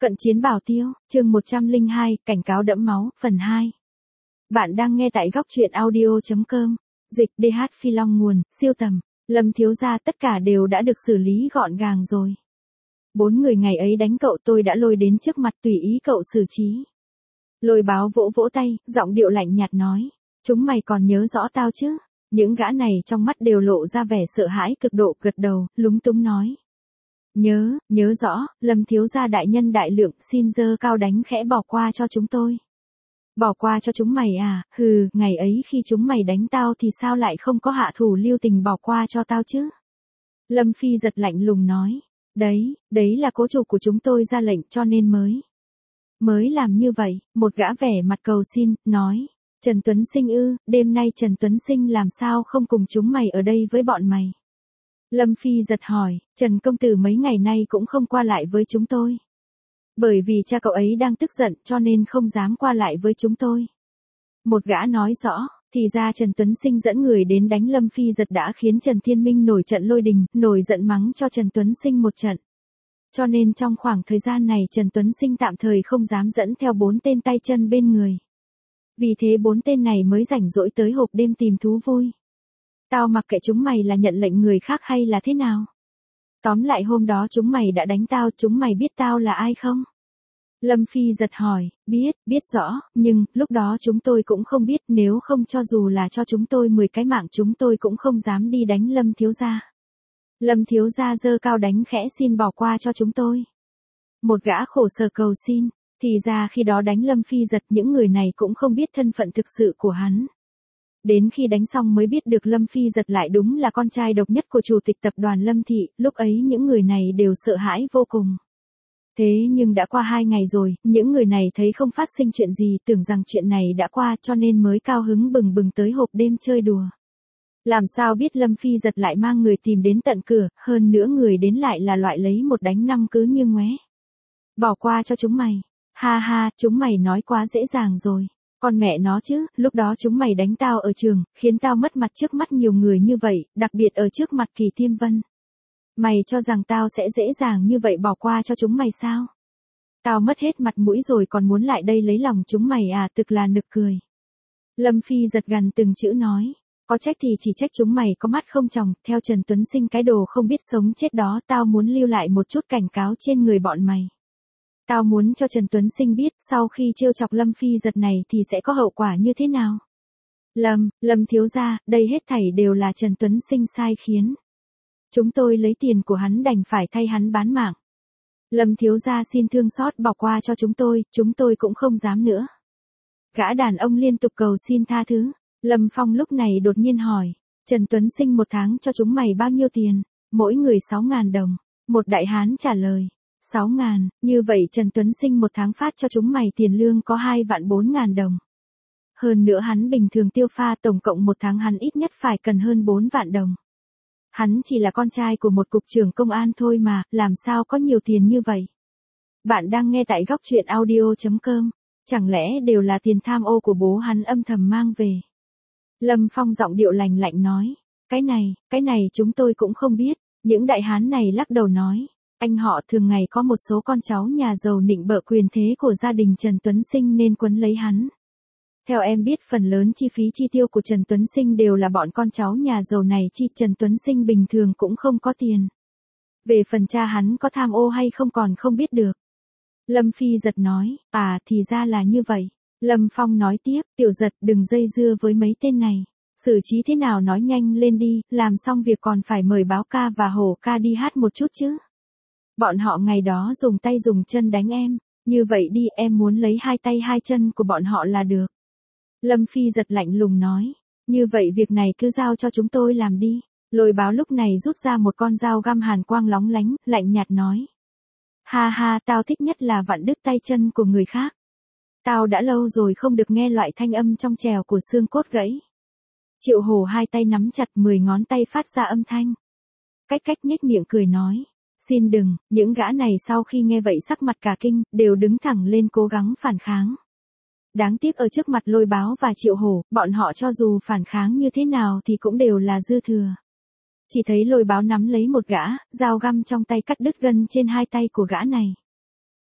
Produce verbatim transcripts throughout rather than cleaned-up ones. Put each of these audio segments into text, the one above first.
Cận chiến bảo tiêu, chương một trăm lẻ hai, cảnh cáo đẫm máu, phần hai. Bạn đang nghe tại góc truyện audio chấm com. Dịch đê hát Phi Long nguồn, siêu tầm, Lâm thiếu gia tất cả đều đã được xử lý gọn gàng rồi. Bốn người ngày ấy đánh cậu tôi đã lôi đến trước mặt tùy ý cậu xử trí. Lôi báo vỗ vỗ tay, giọng điệu lạnh nhạt nói. Chúng mày còn nhớ rõ tao chứ? Những gã này trong mắt đều lộ ra vẻ sợ hãi cực độ, gật đầu, lúng túng nói. Nhớ, nhớ rõ, Lâm thiếu gia đại nhân đại lượng, xin dơ cao đánh khẽ bỏ qua cho chúng tôi. Bỏ qua cho chúng mày à, hừ, ngày ấy khi chúng mày đánh tao thì sao lại không có hạ thủ lưu tình bỏ qua cho tao chứ? Lâm Phi giật lạnh lùng nói, đấy, đấy là cố chủ của chúng tôi ra lệnh cho nên mới. Mới làm như vậy, một gã vẻ mặt cầu xin, nói, Trần Tuấn Sinh ư, đêm nay Trần Tuấn Sinh làm sao không cùng chúng mày ở đây với bọn mày? Lâm Phi giật hỏi, Trần công tử mấy ngày nay cũng không qua lại với chúng tôi. Bởi vì cha cậu ấy đang tức giận cho nên không dám qua lại với chúng tôi. Một gã nói rõ, thì ra Trần Tuấn Sinh dẫn người đến đánh Lâm Phi giật đã khiến Trần Thiên Minh nổi trận lôi đình, nổi giận mắng cho Trần Tuấn Sinh một trận. Cho nên trong khoảng thời gian này Trần Tuấn Sinh tạm thời không dám dẫn theo bốn tên tay chân bên người. Vì thế bốn tên này mới rảnh rỗi tới hộp đêm tìm thú vui. Tao mặc kệ chúng mày là nhận lệnh người khác hay là thế nào. Tóm lại hôm đó chúng mày đã đánh tao, chúng mày biết tao là ai không? Lâm Phi giật hỏi, biết, biết rõ, nhưng, lúc đó chúng tôi cũng không biết, nếu không cho dù là cho chúng tôi mười cái mạng chúng tôi cũng không dám đi đánh Lâm thiếu gia. Lâm thiếu gia giơ cao đánh khẽ xin bỏ qua cho chúng tôi. Một gã khổ sở cầu xin, thì ra khi đó đánh Lâm Phi giật những người này cũng không biết thân phận thực sự của hắn. Đến khi đánh xong mới biết được Lâm Phi giật lại đúng là con trai độc nhất của chủ tịch tập đoàn Lâm Thị, lúc ấy những người này đều sợ hãi vô cùng. Thế nhưng đã qua hai ngày rồi, những người này thấy không phát sinh chuyện gì, tưởng rằng chuyện này đã qua cho nên mới cao hứng bừng bừng tới hộp đêm chơi đùa. Làm sao biết Lâm Phi giật lại mang người tìm đến tận cửa, hơn nữa người đến lại là loại lấy một đánh năm cứ như ngoé. Bỏ qua cho chúng mày. Ha ha, chúng mày nói quá dễ dàng rồi. Con mẹ nó chứ, lúc đó chúng mày đánh tao ở trường, khiến tao mất mặt trước mắt nhiều người như vậy, đặc biệt ở trước mặt Kỳ Tiêm Vân. Mày cho rằng tao sẽ dễ dàng như vậy bỏ qua cho chúng mày sao? Tao mất hết mặt mũi rồi còn muốn lại đây lấy lòng chúng mày à, thực là nực cười. Lâm Phi giật gằn từng chữ nói, có trách thì chỉ trách chúng mày có mắt không tròng, theo Trần Tuấn Sinh cái đồ không biết sống chết đó, tao muốn lưu lại một chút cảnh cáo trên người bọn mày. Tao muốn cho Trần Tuấn Sinh biết sau khi trêu chọc Lâm Phi giật này thì sẽ có hậu quả như thế nào. Lâm, Lâm thiếu gia, đây hết thảy đều là Trần Tuấn Sinh sai khiến. Chúng tôi lấy tiền của hắn đành phải thay hắn bán mạng. Lâm thiếu gia xin thương xót bỏ qua cho chúng tôi, chúng tôi cũng không dám nữa. Gã đàn ông liên tục cầu xin tha thứ. Lâm Phong lúc này đột nhiên hỏi, Trần Tuấn Sinh một tháng cho chúng mày bao nhiêu tiền? Mỗi người sáu ngàn đồng. Một đại hán trả lời. Sáu ngàn, như vậy Trần Tuấn Sinh một tháng phát cho chúng mày tiền lương có hai vạn bốn ngàn đồng. Hơn nữa hắn bình thường tiêu pha tổng cộng một tháng hắn ít nhất phải cần hơn bốn vạn đồng. Hắn chỉ là con trai của một cục trưởng công an thôi mà, làm sao có nhiều tiền như vậy? Bạn đang nghe tại góc truyện audio chấm com, chẳng lẽ đều là tiền tham ô của bố hắn âm thầm mang về? Lâm Phong giọng điệu lành lạnh nói, cái này, cái này chúng tôi cũng không biết, những đại hán này lắc đầu nói. Anh họ thường ngày có một số con cháu nhà giàu nịnh bợ quyền thế của gia đình Trần Tuấn Sinh nên quấn lấy hắn. Theo em biết phần lớn chi phí chi tiêu của Trần Tuấn Sinh đều là bọn con cháu nhà giàu này chi, Trần Tuấn Sinh bình thường cũng không có tiền. Về phần cha hắn có tham ô hay không còn không biết được. Lâm Phi giật nói, à thì ra là như vậy. Lâm Phong nói tiếp, tiểu giật đừng dây dưa với mấy tên này. Xử trí thế nào nói nhanh lên đi, làm xong việc còn phải mời báo ca và hổ ca đi hát một chút chứ. Bọn họ ngày đó dùng tay dùng chân đánh em, như vậy đi em muốn lấy hai tay hai chân của bọn họ là được. Lâm Phi giật lạnh lùng nói, như vậy việc này cứ giao cho chúng tôi làm đi. Lôi báo lúc này rút ra một con dao găm hàn quang lóng lánh, lạnh nhạt nói. Ha ha, tao thích nhất là vặn đứt tay chân của người khác. Tao đã lâu rồi không được nghe loại thanh âm trong trèo của xương cốt gãy. Triệu Hổ hai tay nắm chặt mười ngón tay phát ra âm thanh. Cách cách nhếch miệng cười nói. Xin đừng, những gã này sau khi nghe vậy sắc mặt cả kinh, đều đứng thẳng lên cố gắng phản kháng. Đáng tiếc ở trước mặt Lôi Báo và Triệu Hổ, bọn họ cho dù phản kháng như thế nào thì cũng đều là dư thừa. Chỉ thấy Lôi Báo nắm lấy một gã, dao găm trong tay cắt đứt gân trên hai tay của gã này.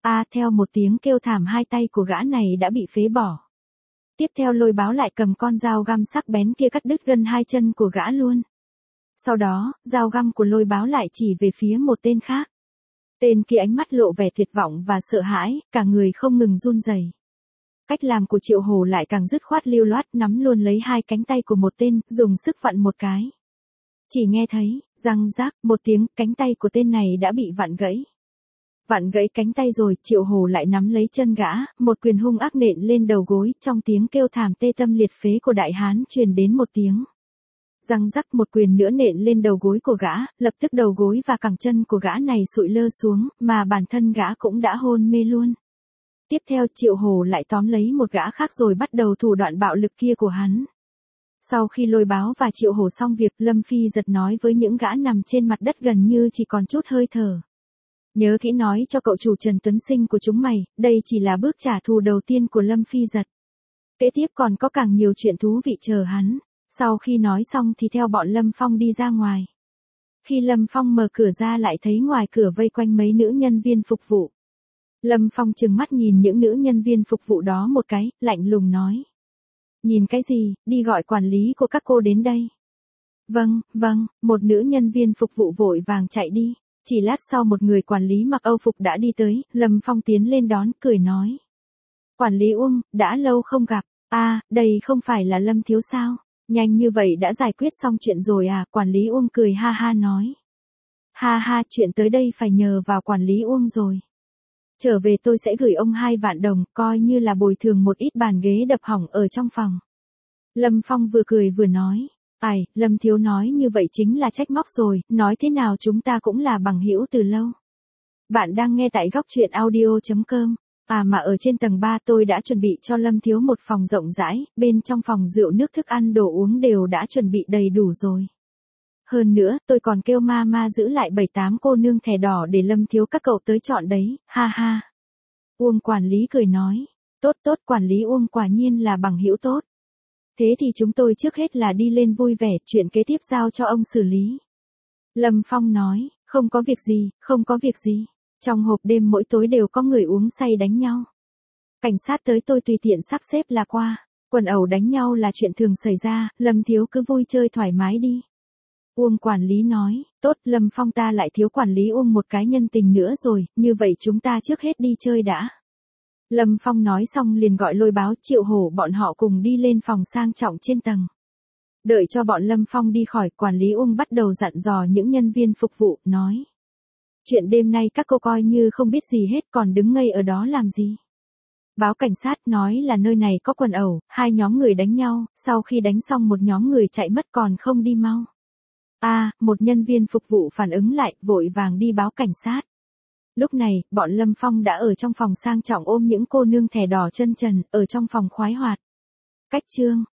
A, theo một tiếng kêu thảm hai tay của gã này đã bị phế bỏ. Tiếp theo Lôi Báo lại cầm con dao găm sắc bén kia cắt đứt gân hai chân của gã luôn. Sau đó, dao găm của Lôi Báo lại chỉ về phía một tên khác. Tên kia ánh mắt lộ vẻ tuyệt vọng và sợ hãi, cả người không ngừng run rẩy. Cách làm của Triệu Hổ lại càng dứt khoát lưu loát, nắm luôn lấy hai cánh tay của một tên, dùng sức vặn một cái. Chỉ nghe thấy, răng rác, một tiếng, cánh tay của tên này đã bị vặn gãy. Vặn gãy cánh tay rồi, Triệu Hổ lại nắm lấy chân gã, một quyền hung ác nện lên đầu gối, trong tiếng kêu thảm tê tâm liệt phế của đại hán truyền đến một tiếng. Răng rắc, một quyền nữa nện lên đầu gối của gã, lập tức đầu gối và cẳng chân của gã này sụi lơ xuống, mà bản thân gã cũng đã hôn mê luôn. Tiếp theo Triệu Hổ lại tóm lấy một gã khác rồi bắt đầu thủ đoạn bạo lực kia của hắn. Sau khi Lôi Báo và Triệu Hổ xong việc, Lâm Phi giật nói với những gã nằm trên mặt đất gần như chỉ còn chút hơi thở. Nhớ kỹ nói cho cậu chủ Trần Tuấn Sinh của chúng mày, đây chỉ là bước trả thù đầu tiên của Lâm Phi giật. Kế tiếp còn có càng nhiều chuyện thú vị chờ hắn. Sau khi nói xong thì theo bọn Lâm Phong đi ra ngoài. Khi Lâm Phong mở cửa ra lại thấy ngoài cửa vây quanh mấy nữ nhân viên phục vụ. Lâm Phong trừng mắt nhìn những nữ nhân viên phục vụ đó một cái, lạnh lùng nói. Nhìn cái gì, đi gọi quản lý của các cô đến đây. Vâng, vâng, một nữ nhân viên phục vụ vội vàng chạy đi. Chỉ lát sau một người quản lý mặc Âu phục đã đi tới, Lâm Phong tiến lên đón, cười nói. Quản lý Uông, đã lâu không gặp, à, đây không phải là Lâm Thiếu sao? Nhanh như vậy đã giải quyết xong chuyện rồi à? Quản lý Uông cười ha ha nói. Ha ha, chuyện tới đây phải nhờ vào quản lý Uông rồi. Trở về tôi sẽ gửi ông hai vạn đồng, coi như là bồi thường một ít bàn ghế đập hỏng ở trong phòng. Lâm Phong vừa cười vừa nói. Ai, Lâm Thiếu nói như vậy chính là trách móc rồi, nói thế nào chúng ta cũng là bằng hữu từ lâu. Bạn đang nghe tại góc truyện audio chấm com. À mà ở trên tầng ba tôi đã chuẩn bị cho Lâm Thiếu một phòng rộng rãi, bên trong phòng rượu nước thức ăn đồ uống đều đã chuẩn bị đầy đủ rồi. Hơn nữa, tôi còn kêu ma ma giữ lại bảy tám cô nương thẻ đỏ để Lâm Thiếu các cậu tới chọn đấy, ha ha. Uông quản lý cười nói, tốt tốt, quản lý Uông quả nhiên là bằng hữu tốt. Thế thì chúng tôi trước hết là đi lên vui vẻ, chuyện kế tiếp giao cho ông xử lý. Lâm Phong nói, không có việc gì, không có việc gì. Trong hộp đêm mỗi tối đều có người uống say đánh nhau. Cảnh sát tới tôi tùy tiện sắp xếp là qua. Quần ẩu đánh nhau là chuyện thường xảy ra, Lâm Thiếu cứ vui chơi thoải mái đi. Uông quản lý nói, tốt, Lâm Phong ta lại thiếu quản lý Uông một cái nhân tình nữa rồi, như vậy chúng ta trước hết đi chơi đã. Lâm Phong nói xong liền gọi Lôi Báo, Triệu Hổ bọn họ cùng đi lên phòng sang trọng trên tầng. Đợi cho bọn Lâm Phong đi khỏi, quản lý Uông bắt đầu dặn dò những nhân viên phục vụ, nói. Chuyện đêm nay các cô coi như không biết gì hết, còn đứng ngây ở đó làm gì. Báo cảnh sát nói là nơi này có quần ẩu, hai nhóm người đánh nhau, sau khi đánh xong một nhóm người chạy mất còn không đi mau. À, một nhân viên phục vụ phản ứng lại, vội vàng đi báo cảnh sát. Lúc này, bọn Lâm Phong đã ở trong phòng sang trọng ôm những cô nương thẻ đỏ chân trần, ở trong phòng khoái hoạt. Cách chương